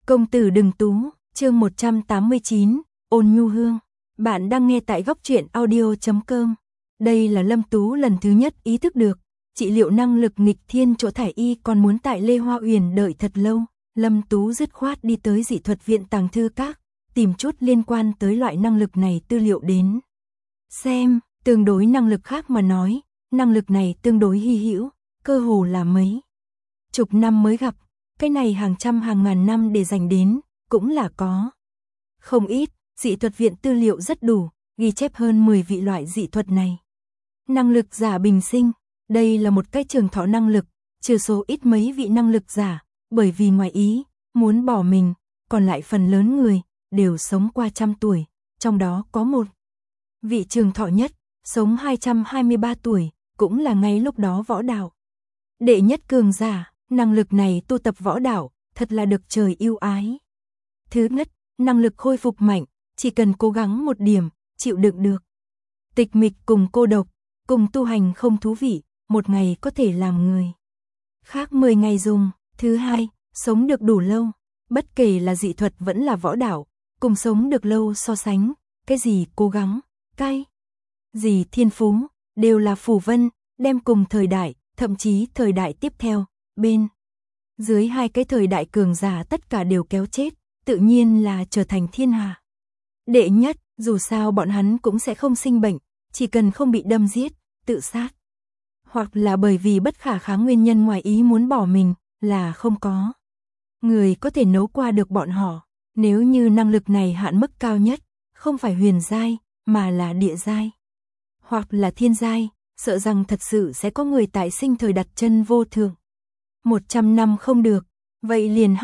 Công tử đừng tú, chương 189, ôn nhu hương. Bạn đang nghe tại góc truyện audio.com. Đây là Lâm Tú lần thứ nhất ý thức được, trị liệu năng lực nghịch thiên chỗ thải y còn muốn tại Lê Hoa Uyển đợi thật lâu. Lâm Tú dứt khoát đi tới dị thuật viện tàng thư các, tìm chút liên quan tới loại năng lực này tư liệu đến. Xem, tương đối năng lực khác mà nói, năng lực này tương đối hy hữu, cơ hồ là mấy chục năm mới gặp, cái này hàng trăm hàng ngàn năm để dành đến, cũng là có. Không ít, dị thuật viện tư liệu rất đủ, ghi chép hơn 10 vị loại dị thuật này. Năng lực giả bình sinh, đây là một cái trường thọ năng lực, trừ số ít mấy vị năng lực giả, bởi vì ngoài ý, muốn bỏ mình, còn lại phần lớn người, đều sống qua 100 tuổi, trong đó có một vị trường thọ nhất, sống 223 tuổi, cũng là ngay lúc đó võ đạo. Đệ nhất cường giả, năng lực này tu tập võ đạo, thật là được trời yêu ái. Thứ nhất, năng lực khôi phục mạnh, chỉ cần cố gắng một điểm, chịu đựng được. Tịch mịch cùng cô độc, cùng tu hành không thú vị, một ngày có thể làm người khác 10 ngày dùng. Thứ hai, sống được đủ lâu, bất kể là dị thuật vẫn là võ đạo, cùng sống được lâu so sánh, cái gì cố gắng, cái gì thiên phú, đều là phù vân, đem cùng thời đại, thậm chí thời đại tiếp theo, bên dưới hai cái thời đại cường giả tất cả đều kéo chết, tự nhiên là trở thành thiên hạ đệ nhất, dù sao bọn hắn cũng sẽ không sinh bệnh, chỉ cần không bị đâm giết, tự sát, hoặc là bởi vì bất khả kháng nguyên nhân ngoài ý muốn bỏ mình, là không có người có thể nấu qua được bọn họ. Nếu như năng lực này hạn mức cao nhất, không phải huyền giai, mà là địa giai, hoặc là thiên giai, sợ rằng thật sự sẽ có người tại sinh thời đặt chân vô thượng. 100 năm không được, vậy liền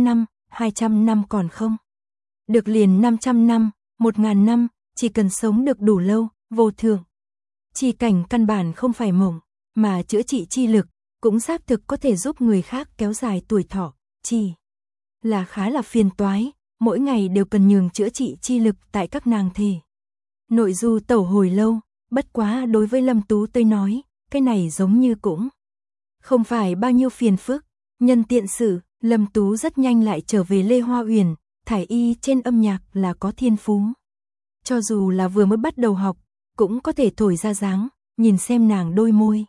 200 năm còn không được liền 500 năm, 1000 năm, chỉ cần sống được đủ lâu, vô thượng. Chi cảnh căn bản không phải mộng, mà chữa trị chi lực, cũng xác thực có thể giúp người khác kéo dài tuổi thọ, chỉ là khá là phiền toái, mỗi ngày đều cần nhường chữa trị chi lực tại các nàng thể. Nội du tẩu hồi lâu, bất quá đối với Lâm Tú tới nói, cái này giống như cũng không phải bao nhiêu phiền phức. Nhân tiện sự, Lâm Tú rất nhanh lại trở về Lê Hoa Uyển, thải y trên âm nhạc là có thiên phú. Cho dù là vừa mới bắt đầu học, cũng có thể thổi ra dáng, nhìn xem nàng đôi môi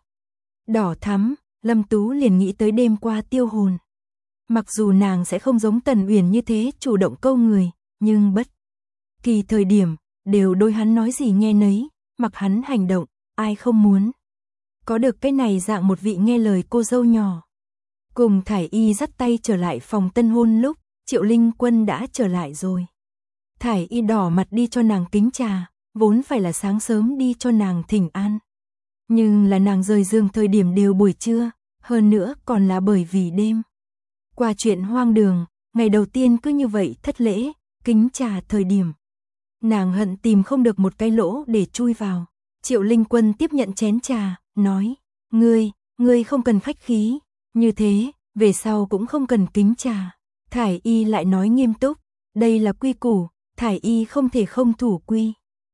đỏ thắm, Lâm Tú liền nghĩ tới đêm qua tiêu hồn. Mặc dù nàng sẽ không giống Tần Uyển như thế chủ động câu người, nhưng bất kỳ thời điểm, đều đôi hắn nói gì nghe nấy, mặc hắn hành động, ai không muốn có được cái này dạng một vị nghe lời cô dâu nhỏ. Cùng thải y dắt tay trở lại phòng tân hôn lúc, Triệu Linh Quân đã trở lại rồi. Thải y đỏ mặt đi cho nàng kính trà, vốn phải là sáng sớm đi cho nàng thỉnh an. Nhưng là nàng rời giường thời điểm đều buổi trưa, hơn nữa còn là bởi vì đêm qua chuyện hoang đường, ngày đầu tiên cứ như vậy thất lễ, kính trà thời điểm. Nàng hận tìm không được một cái lỗ để chui vào. Triệu Linh Quân tiếp nhận chén trà, nói, ngươi không cần khách khí, như thế, về sau cũng không cần kính trà. Thải y lại nói nghiêm túc, đây là quy củ, thải y không thể không thủ quy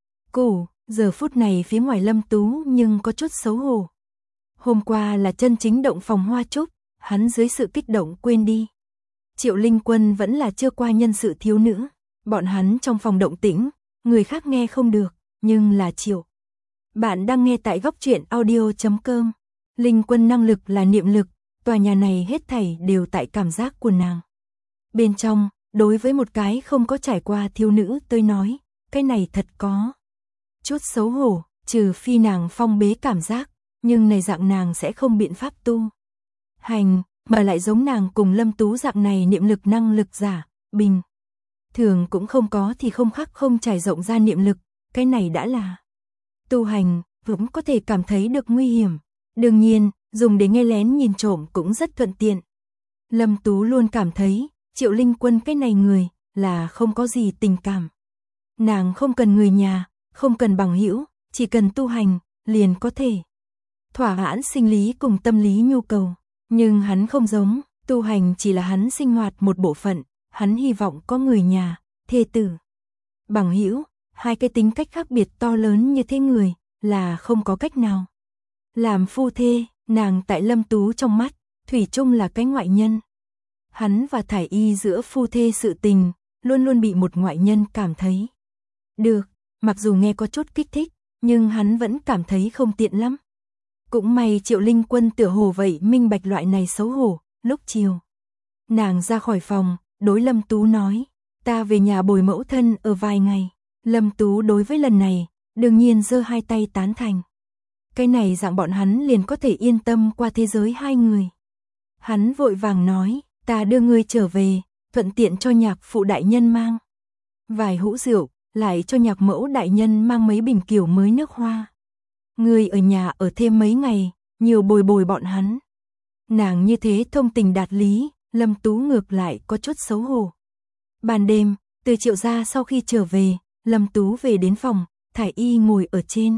củ. Giờ phút này phía ngoài Lâm Tú nhưng có chút xấu hổ. Hôm qua là chân chính động phòng hoa trúc, hắn dưới sự kích động quên đi. Triệu Linh Quân vẫn là chưa qua nhân sự thiếu nữ, bọn hắn trong phòng động tĩnh, người khác nghe không được, nhưng là Triệu. Bạn đang nghe tại góc truyện audio.com. Linh Quân năng lực là niệm lực, tòa nhà này hết thảy đều tại cảm giác của nàng. Bên trong, đối với một cái không có trải qua thiếu nữ tới nói, cái này thật có chút xấu hổ, trừ phi nàng phong bế cảm giác, nhưng này dạng nàng sẽ không biện pháp tu hành, mà lại giống nàng cùng Lâm Tú dạng này niệm lực năng lực giả, bình thường cũng không có thì không khác không trải rộng ra niệm lực, cái này đã là tu hành, cũng có thể cảm thấy được nguy hiểm. Đương nhiên, dùng để nghe lén nhìn trộm cũng rất thuận tiện. Lâm Tú luôn cảm thấy, Triệu Linh Quân cái này người, là không có gì tình cảm. Nàng không cần người nhà, không cần bằng hữu, chỉ cần tu hành, liền có thể thỏa mãn sinh lý cùng tâm lý nhu cầu. Nhưng hắn không giống, tu hành chỉ là hắn sinh hoạt một bộ phận, hắn hy vọng có người nhà, thê tử, bằng hữu, hai cái tính cách khác biệt to lớn như thế người, là không có cách nào làm phu thê. Nàng tại Lâm Tú trong mắt, thủy chung là cái ngoại nhân. hắn và Thải Y giữa phu thê sự tình, luôn luôn bị một ngoại nhân cảm thấy được, mặc dù nghe có chút kích thích, nhưng hắn vẫn cảm thấy không tiện lắm. Cũng may Triệu Linh Quân tựa hồ vậy minh bạch loại này xấu hổ. Lúc chiều, nàng ra khỏi phòng, đối Lâm Tú nói, ta về nhà bồi mẫu thân ở vài ngày. Lâm Tú đối với lần này, đương nhiên giơ hai tay tán thành. Cái này dạng bọn hắn liền có thể yên tâm qua thế giới hai người. Hắn vội vàng nói, ta đưa ngươi trở về, thuận tiện cho nhạc phụ đại nhân mang vài hũ rượu, lại cho nhạc mẫu đại nhân mang mấy bình kiểu mới nước hoa. Ngươi ở nhà ở thêm mấy ngày, nhiều bồi bồi bọn hắn. Nàng như thế thông tình đạt lý, Lâm Tú ngược lại có chút xấu hổ. Ban đêm, từ Triệu gia sau khi trở về, Lâm Tú về đến phòng, Thải Y ngồi ở trên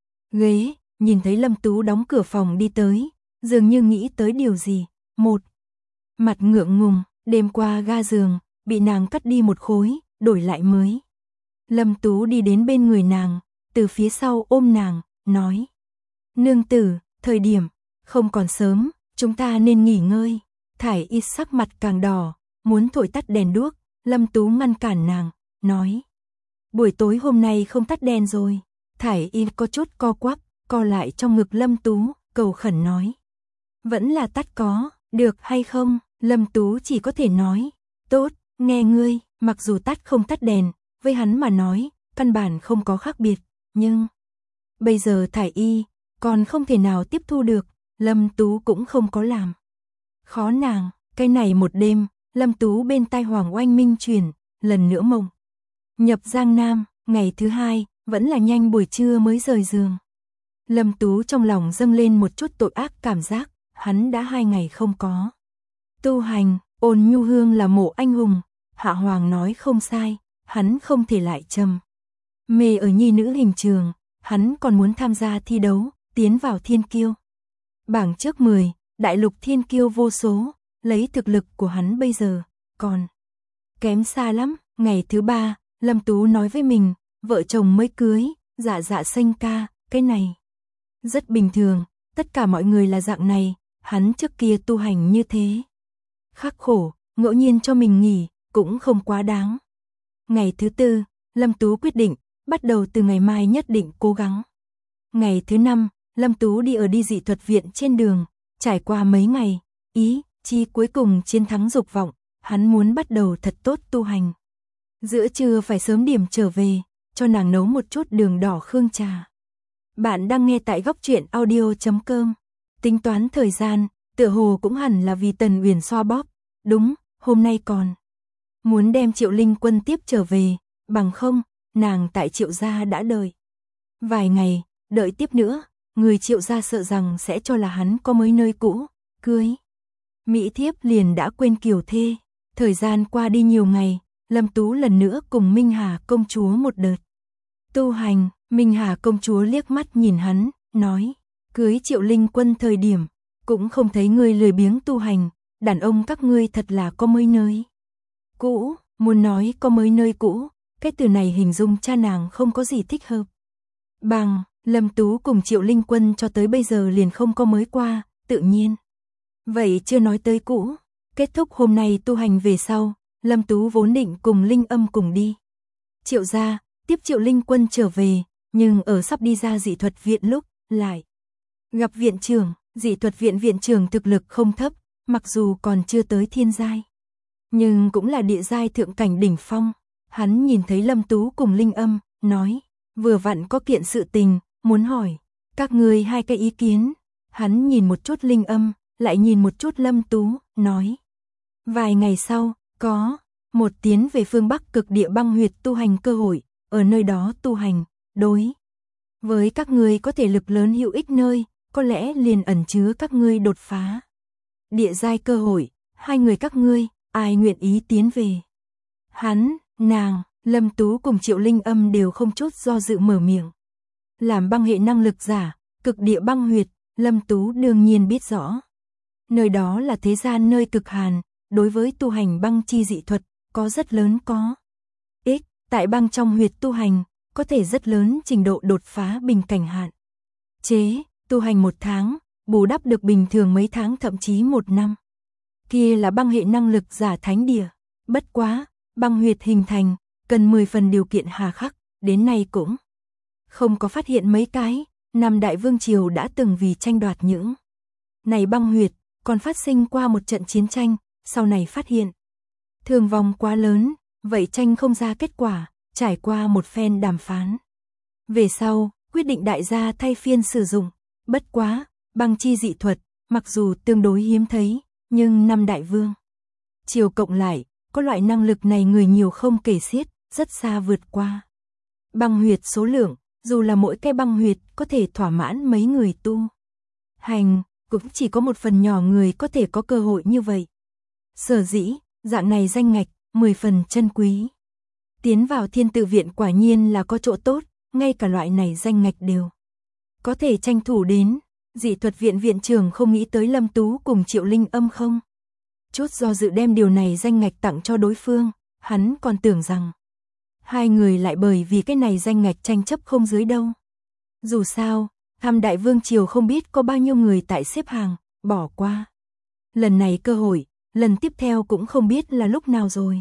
ghế, nhìn thấy Lâm Tú đóng cửa phòng đi tới, dường như nghĩ tới điều gì. Một mặt ngượng ngùng, đêm qua ga giường, bị nàng cắt đi một khối, đổi lại mới. Lâm Tú đi đến bên người nàng, từ phía sau ôm nàng, nói. Nương tử, thời điểm, không còn sớm, chúng ta nên nghỉ ngơi. Thải Y sắc mặt càng đỏ, muốn thổi tắt đèn đuốc, Lâm Tú ngăn cản nàng, nói. Buổi tối hôm nay không tắt đèn rồi. Thải Y có chút co quắp, co lại trong ngực Lâm Tú, cầu khẩn nói. Vẫn là tắt có, được hay không? Lâm Tú chỉ có thể nói. Tốt, nghe ngươi, mặc dù tắt không tắt đèn, với hắn mà nói, căn bản không có khác biệt, nhưng bây giờ Thải Y còn không thể nào tiếp thu được, Lâm Tú cũng không có làm khó nàng. Cái này một đêm, Lâm Tú bên tai Hoàng Oanh Minh truyền, lần nữa mộng nhập Giang Nam. Ngày thứ hai, vẫn là nhanh buổi trưa mới rời giường. Lâm Tú trong lòng dâng lên một chút tội ác cảm giác, hắn đã 2 ngày không có tu hành. Ôn Nhu Hương là mộ anh hùng, Hạ Hoàng nói không sai, hắn không thể lại trầm mê ở nhi nữ hình trường, hắn còn muốn tham gia thi đấu, tiến vào thiên kiêu bảng trước 10, đại lục thiên kiêu vô số, lấy thực lực của hắn bây giờ, còn kém xa lắm. Ngày thứ 3, Lâm Tú nói với mình, vợ chồng mới cưới, dạ dạ xanh ca, cái này rất bình thường, tất cả mọi người là dạng này, hắn trước kia tu hành như thế. Khắc khổ, ngẫu nhiên cho mình nghỉ, cũng không quá đáng. Ngày thứ 4, Lâm Tú quyết định, bắt đầu từ ngày mai nhất định cố gắng. Ngày thứ 5, Lâm Tú đi ở đi dị thuật viện trên đường, trải qua mấy ngày, ý chí cuối cùng chiến thắng dục vọng, hắn muốn bắt đầu thật tốt tu hành. Giữa trưa phải sớm điểm trở về, cho nàng nấu một chút đường đỏ khương trà. Bạn đang nghe tại góc truyện audio.com. Tính toán thời gian, tựa hồ cũng hẳn là vì Tần Uyển xoa bóp. Đúng, hôm nay còn muốn đem Triệu Linh Quân tiếp trở về, bằng không, nàng tại Triệu gia đã đợi vài ngày, đợi tiếp nữa, người Triệu gia sợ rằng sẽ cho là hắn có mới nơi cũ, cưới. Mỹ thiếp liền đã quên kiều thê. Thời gian qua đi nhiều ngày, Lâm Tú lần nữa cùng Minh Hà công chúa một đợt tu hành. Minh Hà công chúa liếc mắt nhìn hắn, nói, cưới Triệu Linh Quân thời điểm, cũng không thấy ngươi lười biếng tu hành, đàn ông các ngươi thật là có mới nơi cũ. Muốn nói có mới nơi cũ, cái từ này hình dung cha nàng không có gì thích hợp. Bằng, Lâm Tú cùng Triệu Linh Quân cho tới bây giờ liền không có mới qua, tự nhiên. Vậy chưa nói tới cũ. Kết thúc hôm nay tu hành về sau, Lâm Tú vốn định cùng Linh Âm cùng đi Triệu gia, tiếp Triệu Linh Quân trở về, nhưng ở sắp đi ra dị thuật viện lúc, lại gặp viện trưởng. Dị thuật viện viện trưởng thực lực không thấp, mặc dù còn chưa tới thiên giai, nhưng cũng là địa giai thượng cảnh đỉnh phong. Hắn nhìn thấy Lâm Tú cùng Linh Âm, nói, vừa vặn có kiện sự tình, muốn hỏi các ngươi hai cái ý kiến. Hắn nhìn một chút Linh Âm, lại nhìn một chút Lâm Tú, nói, vài ngày sau, có một tiến về phương Bắc cực địa băng huyệt tu hành cơ hội, ở nơi đó tu hành, đối với các ngươi có thể lực lớn hữu ích nơi, có lẽ liền ẩn chứa các ngươi đột phá địa giai cơ hội, hai người các ngươi, ai nguyện ý tiến về? Hắn, nàng, Lâm Tú cùng Triệu Linh Âm đều không chút do dự mở miệng. Làm băng hệ năng lực giả, cực địa băng huyệt, Lâm Tú đương nhiên biết rõ. Nơi đó là thế gian nơi cực hàn, đối với tu hành băng chi dị thuật, có rất lớn có ích, tại băng trong huyệt tu hành, có thể rất lớn trình độ đột phá bình cảnh hạn chế, tu hành 1 tháng, bù đắp được bình thường mấy tháng thậm chí 1 năm Kia là băng hệ năng lực giả thánh địa. Bất quá, băng huyệt hình thành, cần 10 phần điều kiện hà khắc, đến nay cũng không có phát hiện mấy cái. Năm đại vương triều đã từng vì tranh đoạt những này băng huyệt, còn phát sinh qua một trận chiến tranh, sau này phát hiện thương vong quá lớn, vậy tranh không ra kết quả, trải qua một phen đàm phán. Về sau, quyết định đại gia thay phiên sử dụng, bất quá, băng chi dị thuật, mặc dù tương đối hiếm thấy, nhưng năm đại vương triều cộng lại, có loại năng lực này người nhiều không kể xiết, rất xa vượt qua băng huyệt số lượng, dù là mỗi cái băng huyệt có thể thỏa mãn mấy người tu hành, cũng chỉ có một phần nhỏ người có thể có cơ hội như vậy. Sở dĩ, dạng này danh ngạch, 10 phần chân quý. Tiến vào Thiên Tự viện quả nhiên là có chỗ tốt, ngay cả loại này danh ngạch đều có thể tranh thủ đến. Dị thuật viện viện trưởng không nghĩ tới Lâm Tú cùng Triệu Linh Âm không chút do dự đem điều này danh ngạch tặng cho đối phương, hắn còn tưởng rằng hai người lại bởi vì cái này danh ngạch tranh chấp không dưới đâu. Dù sao, Tham Đại Vương triều không biết có bao nhiêu người tại xếp hàng, bỏ qua lần này cơ hội, lần tiếp theo cũng không biết là lúc nào rồi.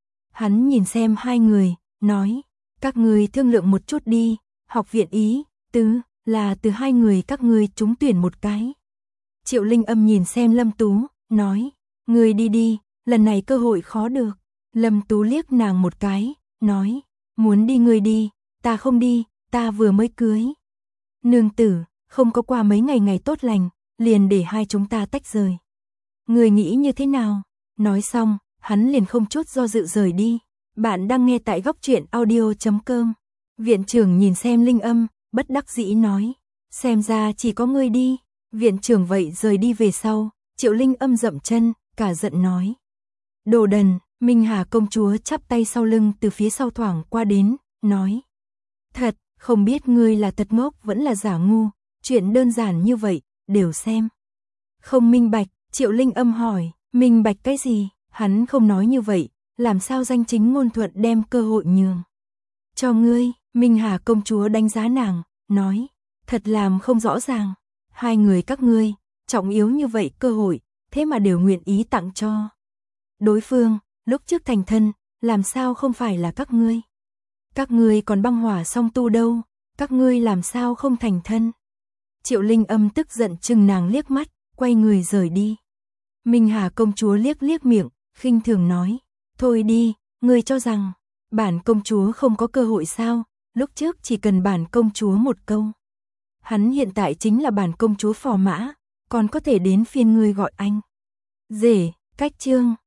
Hắn nhìn xem hai người, nói, các người thương lượng một chút đi, học viện ý tứ là từ hai người các ngươi trúng tuyển một cái. Triệu Linh Âm nhìn xem Lâm Tú, nói, ngươi đi đi, lần này cơ hội khó được. Lâm Tú liếc nàng một cái, nói, muốn đi ngươi đi, ta không đi, ta vừa mới cưới nương tử, không có qua mấy ngày tốt lành, liền để hai chúng ta tách rời. Ngươi nghĩ như thế nào? Nói xong, hắn liền không chút do dự rời đi. Bạn đang nghe tại góc truyện audio.com. Viện trưởng nhìn xem Linh Âm, bất đắc dĩ nói, xem ra chỉ có ngươi đi. Viện trưởng vậy rời đi về sau, Triệu Linh Âm dậm chân, cả giận nói, đồ đần. Minh Hà công chúa chắp tay sau lưng từ phía sau thoảng qua đến, nói, thật, không biết ngươi là thật ngốc vẫn là giả ngu, chuyện đơn giản như vậy, đều xem. Không minh bạch, Triệu Linh Âm hỏi, minh bạch cái gì? Hắn không nói như vậy, làm sao danh chính ngôn thuận đem cơ hội nhường cho ngươi? Minh Hà công chúa đánh giá nàng, nói, thật làm không rõ ràng, hai người các ngươi, trọng yếu như vậy cơ hội, thế mà đều nguyện ý tặng cho đối phương, lúc trước thành thân, làm sao không phải là các ngươi? Các ngươi còn băng hỏa song tu đâu, các ngươi làm sao không thành thân? Triệu Linh Âm tức giận chừng nàng liếc mắt, quay người rời đi. Minh Hà công chúa liếc liếc miệng, khinh thường nói, thôi đi, ngươi cho rằng bản công chúa không có cơ hội sao? Lúc trước chỉ cần bản công chúa một câu, hắn hiện tại chính là bản công chúa phò mã, còn có thể đến phiên ngươi gọi anh rể. Cách chương